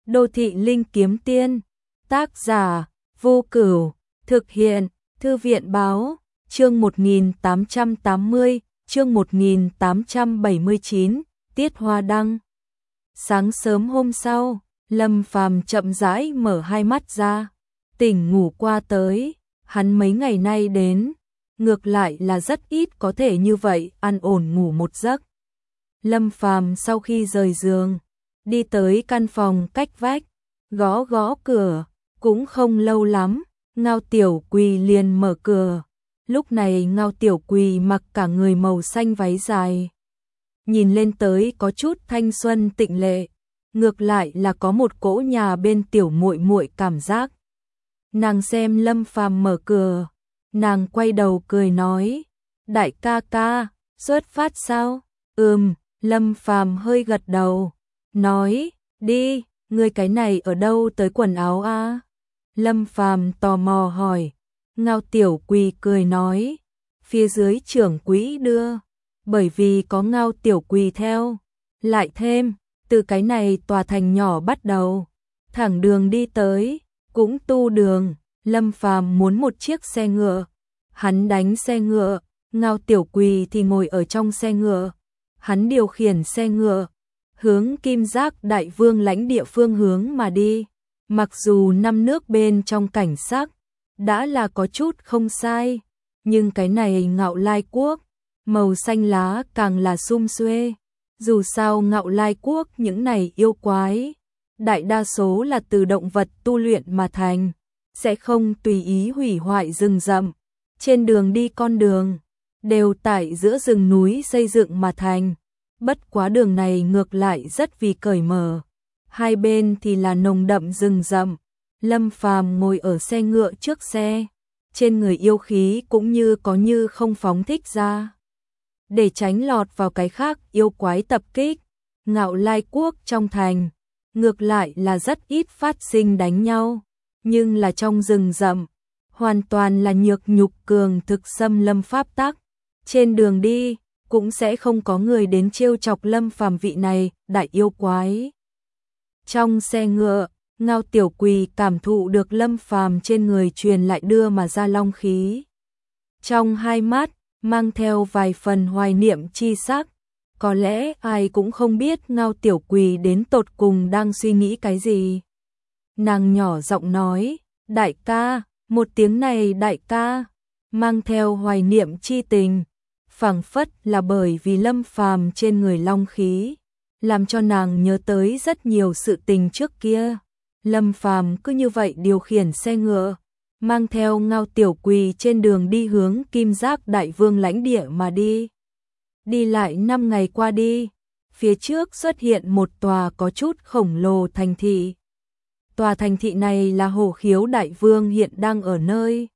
Đô thị linh kiếm tiên. Tác giả Vô Cửu. Thực hiện Thư viện báo. Chương 1880, chương 1879, Tiết Hoa Đăng. Sáng sớm hôm sau, Lâm Phàm chậm rãi mở hai mắt ra, tỉnh ngủ qua tới, hắn mấy ngày nay đến, ngược lại là rất ít có thể như vậy ăn ổn ngủ một giấc. Lâm Phàm sau khi rời giường, đi tới căn phòng cách vách, gõ gõ cửa, cũng không lâu lắm, Ngao Tiểu Quỳ liền mở cửa. Lúc này Ngao Tiểu Quỳ mặc cả người màu xanh váy dài, nhìn lên tới có chút thanh xuân tịnh lệ, ngược lại là có một cỗ nhà bên tiểu muội muội cảm giác. Nàng xem Lâm Phàm mở cửa, nàng quay đầu cười nói: "Đại ca ca, xuất phát sao?" Lâm Phàm hơi gật đầu, nói: "Đi, ngươi cái này ở đâu tới quần áo a?" Lâm Phàm tò mò hỏi. Ngao Tiểu Quỳ cười nói: "Phía dưới trưởng quỹ đưa." Bởi vì có Ngao Tiểu Quỳ theo, lại thêm từ cái này tòa thành nhỏ bắt đầu, thẳng đường đi tới, cũng tu đường. Lâm Phàm muốn một chiếc xe ngựa, hắn đánh xe ngựa, Ngao Tiểu Quỳ thì ngồi ở trong xe ngựa, hắn điều khiển xe ngựa, hướng Kim Giác Đại Vương lãnh địa phương hướng mà đi. Mặc dù năm nước bên trong cảnh sắc đã là có chút không sai, nhưng cái này Ngạo Lai Quốc, màu xanh lá càng là sum xuê. Dù sao Ngạo Lai Quốc những này yêu quái, đại đa số là từ động vật tu luyện mà thành, sẽ không tùy ý hủy hoại rừng rậm. Trên đường đi con đường, đều tại giữa rừng núi xây dựng mà thành. Bất quá đường này ngược lại rất vì cởi mở, hai bên thì là nồng đậm rừng rậm. Lâm Phàm ngồi ở xe ngựa trước xe, trên người yêu khí cũng như có như không phóng thích ra, để tránh lọt vào cái khác yêu quái tập kích. Ngạo Lai Quốc trong thành, ngược lại là rất ít phát sinh đánh nhau, nhưng là trong rừng rậm, hoàn toàn là nhược nhục cường thực xâm lâm pháp tắc. Trên đường đi, cũng sẽ không có người đến trêu chọc Lâm Phàm vị này đại yêu quái. Trong xe ngựa, Ngao Tiểu Quỳ cảm thụ được Lâm Phàm trên người truyền lại đưa mà ra long khí. Trong hai mắt, mang theo vài phần hoài niệm chi sắc. Có lẽ ai cũng không biết Ngao Tiểu Quỳ đến tột cùng đang suy nghĩ cái gì. Nàng nhỏ giọng nói: "Đại ca", một tiếng này đại ca, mang theo hoài niệm chi tình, phảng phất là bởi vì Lâm Phàm trên người long khí, làm cho nàng nhớ tới rất nhiều sự tình trước kia. Lâm Phàm cứ như vậy điều khiển xe ngựa, mang theo Ngao Tiểu Quỳ trên đường đi hướng Kim Giác Đại Vương lãnh địa mà đi. Đi lại 5 ngày qua đi, phía trước xuất hiện một tòa có chút khổng lồ thành thị. Tòa thành thị này là Hổ Khiếu Đại Vương hiện đang ở nơi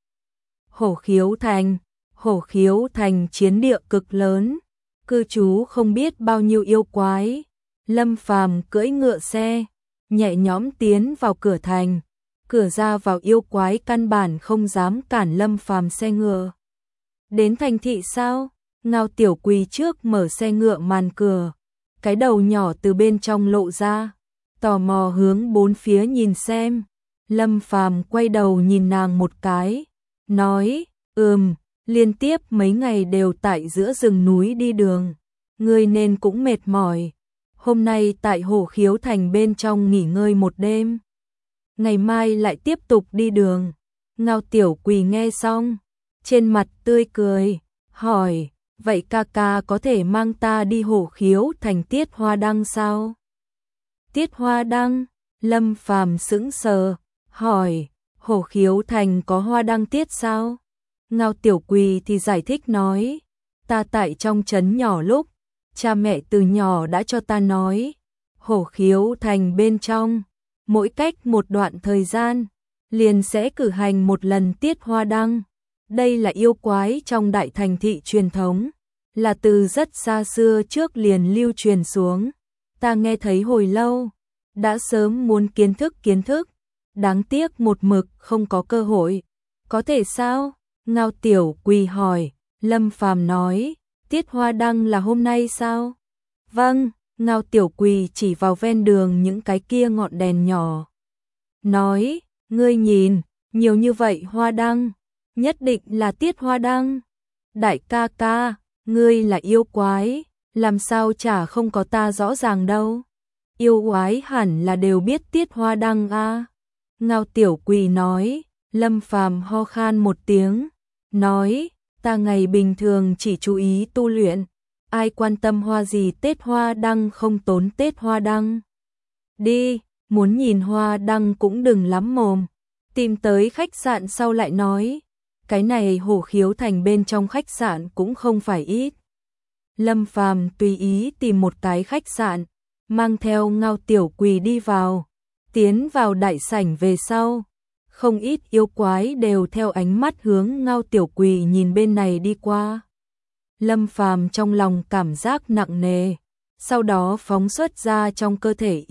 Hổ Khiếu Thành. Hổ Khiếu Thành chiến địa cực lớn, cư trú không biết bao nhiêu yêu quái. Lâm Phàm cưỡi ngựa xe, nhẹ nhõm tiến vào cửa thành. Cửa ra vào yêu quái căn bản không dám cản Lâm Phàm xe ngựa. Đến thành thị sao? Ngao Tiểu Quỳ trước mở xe ngựa màn cửa, cái đầu nhỏ từ bên trong lộ ra, tò mò hướng bốn phía nhìn xem. Lâm Phàm quay đầu nhìn nàng một cái, nói: "Liên tiếp mấy ngày đều tại giữa rừng núi đi đường, ngươi nên cũng mệt mỏi. Hôm nay tại Hổ Khiếu Thành bên trong nghỉ ngơi một đêm, ngày mai lại tiếp tục đi đường." Ngao Tiểu Quỳ nghe xong, trên mặt tươi cười, hỏi: "Vậy ca ca có thể mang ta đi Hổ Khiếu Thành Tiết Hoa Đăng sao?" Tiết Hoa Đăng? Lâm Phàm sững sờ, hỏi: "Hổ Khiếu Thành có hoa đăng tiết sao?" Ngao Tiểu Quỳ thì giải thích nói: "Ta tại trong trấn nhỏ lúc, cha mẹ từ nhỏ đã cho ta nói, Hổ Khiếu Thành bên trong, mỗi cách một đoạn thời gian, liền sẽ cử hành một lần tiết hoa đăng. Đây là yêu quái trong đại thành thị truyền thống, là từ rất xa xưa trước liền lưu truyền xuống. Ta nghe thấy hồi lâu, đã sớm muốn kiến thức, đáng tiếc một mực không có cơ hội. Có thể sao?" Ngao Tiểu Quỳ hỏi. Lâm Phàm nói: "Tiết hoa đăng là hôm nay sao?" "Vâng." Ngao Tiểu Quỳ chỉ vào ven đường những cái kia ngọn đèn nhỏ. Nói, ngươi nhìn, nhiều như vậy hoa đăng, nhất định là tiết hoa đăng. Đại ca ca, ngươi là yêu quái, làm sao chả không có ta rõ ràng đâu. Yêu quái hẳn là đều biết tiết hoa đăng a. Ngao Tiểu Quỳ nói, Lâm Phàm ho khan một tiếng, nói, ta ngày bình thường chỉ chú ý tu luyện, ai quan tâm hoa gì Tết hoa đăng không tốn Tết hoa đăng. Đi, muốn nhìn hoa đăng cũng đừng lắm mồm. Tìm tới khách sạn sau lại nói, cái này Hổ Khiếu Thành bên trong khách sạn cũng không phải ít. Lâm Phàm tùy ý tìm một cái khách sạn, mang theo Ngao Tiểu Quỳ đi vào, tiến vào đại sảnh về sau. Không ít yêu quái đều theo ánh mắt hướng Ngao Tiểu Quỳ nhìn bên này đi qua. Lâm Phàm trong lòng cảm giác nặng nề, sau đó phóng xuất ra trong cơ thể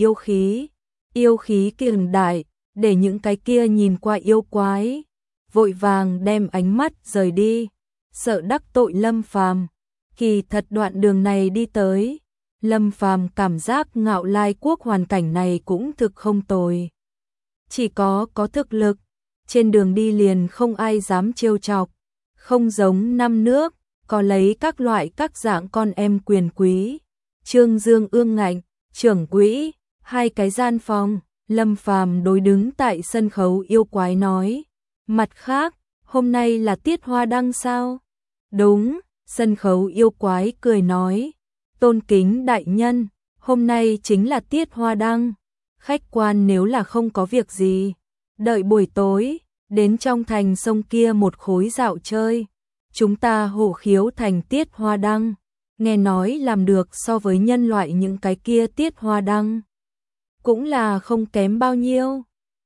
yêu khí cường đại, để những cái kia nhìn qua yêu quái, vội vàng đem ánh mắt rời đi, sợ đắc tội Lâm Phàm. Kỳ thật đoạn đường này đi tới, Lâm Phàm cảm giác Ngạo Lai Quốc hoàn cảnh này cũng thực không tồi. Chỉ có thực lực, trên đường đi liền không ai dám trêu chọc, không giống năm nước, có lấy các loại các dạng con em quyền quý. Trương Dương ương ngạnh, trưởng quỹ, hai cái gian phòng, Lâm Phàm đối đứng tại sân khấu yêu quái nói. Mặt khác, hôm nay là tiết hoa đăng sao? Đúng, sân khấu yêu quái cười nói. Tôn kính đại nhân, hôm nay chính là tiết hoa đăng. Khách quan nếu là không có việc gì, đợi buổi tối, đến trong thành sông kia một khối dạo chơi. Chúng ta Hổ Khiếu Thành tiết hoa đăng, nghe nói làm được so với nhân loại những cái kia tiết hoa đăng. Cũng là không kém bao nhiêu.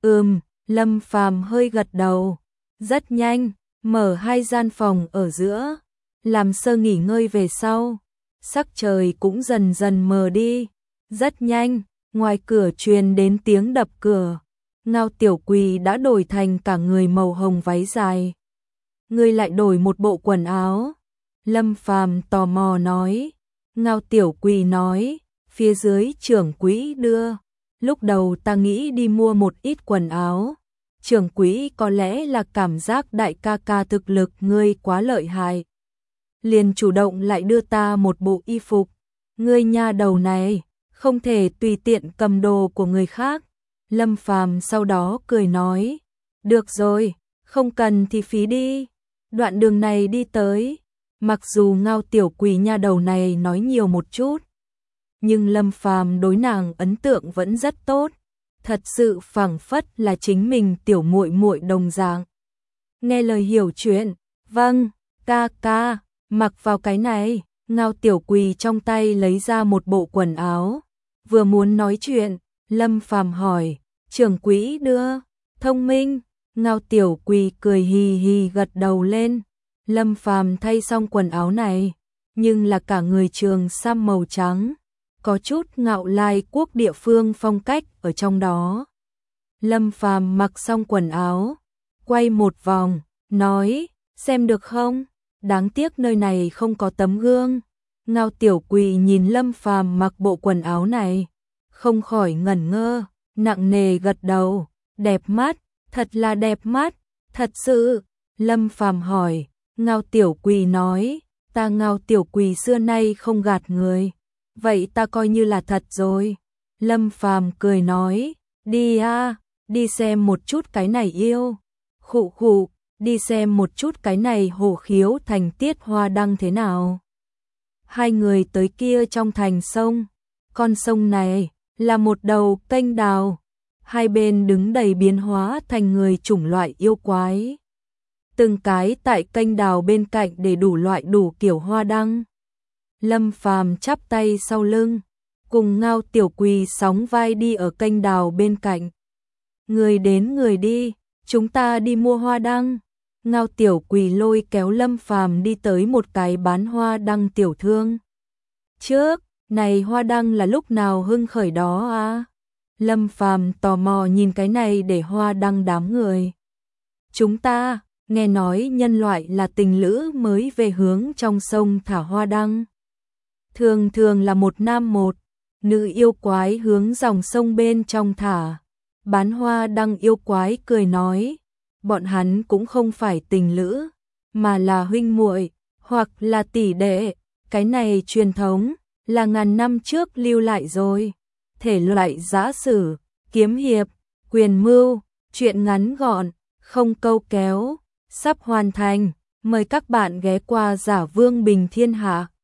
Lâm Phàm hơi gật đầu. Rất nhanh, mở hai gian phòng ở giữa, làm sơ nghỉ ngơi về sau. Sắc trời cũng dần dần mờ đi. Rất nhanh, ngoài cửa truyền đến tiếng đập cửa. Ngao Tiểu Quỳ đã đổi thành cả người màu hồng váy dài. Ngươi lại đổi một bộ quần áo? Lâm Phàm tò mò nói. Ngao Tiểu Quỳ nói, phía dưới trưởng quỹ đưa. Lúc đầu ta nghĩ đi mua một ít quần áo. Trưởng quỹ có lẽ là cảm giác đại ca ca thực lực ngươi quá lợi hại, liền chủ động lại đưa ta một bộ y phục. Ngươi nha đầu này, không thể tùy tiện cầm đồ của người khác. Lâm Phàm sau đó cười nói, được rồi, không cần thì phí đi. Đoạn đường này đi tới, mặc dù Ngao Tiểu Quỳ nha đầu này nói nhiều một chút, nhưng Lâm Phàm đối nàng ấn tượng vẫn rất tốt, thật sự phảng phất là chính mình tiểu muội muội đồng dạng. Nghe lời hiểu chuyện, vâng, ca ca, mặc vào cái này. Ngao Tiểu Quỳ trong tay lấy ra một bộ quần áo, vừa muốn nói chuyện, Lâm Phàm hỏi, trưởng quỹ đưa, thông minh. Ngao Tiểu Quỳ cười hì hì gật đầu lên. Lâm Phàm thay xong quần áo này, nhưng là cả người trường sam màu trắng, có chút Ngạo Lai Quốc địa phương phong cách ở trong đó. Lâm Phàm mặc xong quần áo, quay một vòng, nói, xem được không? Đáng tiếc nơi này không có tấm gương. Ngao Tiểu Quỳ nhìn Lâm Phàm mặc bộ quần áo này, không khỏi ngẩn ngơ, nặng nề gật đầu, đẹp mắt, thật là đẹp mắt, thật sự. Lâm Phàm hỏi, Ngao Tiểu Quỳ nói, ta Ngao Tiểu Quỳ xưa nay không gạt người, vậy ta coi như là thật rồi. Lâm Phàm cười nói, đi a, đi xem một chút cái này yêu. Khụ khụ, đi xem một chút cái này Hổ Khiếu Thành tiết hoa đăng thế nào. Hai người tới kia trong thành sông, con sông này là một đầu kênh đào, hai bên đứng đầy biến hóa thành người chủng loại yêu quái. Từng cái tại kênh đào bên cạnh để đủ loại đủ kiểu hoa đăng. Lâm Phàm chắp tay sau lưng, cùng Ngao Tiểu Quỳ sóng vai đi ở kênh đào bên cạnh. Người đến người đi, chúng ta đi mua hoa đăng. Ngao Tiểu Quỳ lôi kéo Lâm Phàm đi tới một cái bán hoa đăng tiểu thương. Trước, này hoa đăng là lúc nào hưng khởi đó à? Lâm Phàm tò mò nhìn cái này để hoa đăng đám người. Chúng ta, nghe nói nhân loại là tình lữ mới về hướng trong sông thả hoa đăng. Thường thường là một nam một Nữ yêu quái hướng dòng sông bên trong thả. Bán hoa đăng yêu quái cười nói, bọn hắn cũng không phải tình lữ, mà là huynh muội hoặc là tỷ đệ, cái này truyền thống là ngàn năm trước lưu lại rồi. Thể loại giã sử, kiếm hiệp, quyền mưu, truyện ngắn gọn, không câu kéo, sắp hoàn thành, mời các bạn ghé qua Giả Vương Bình Thiên Hạ.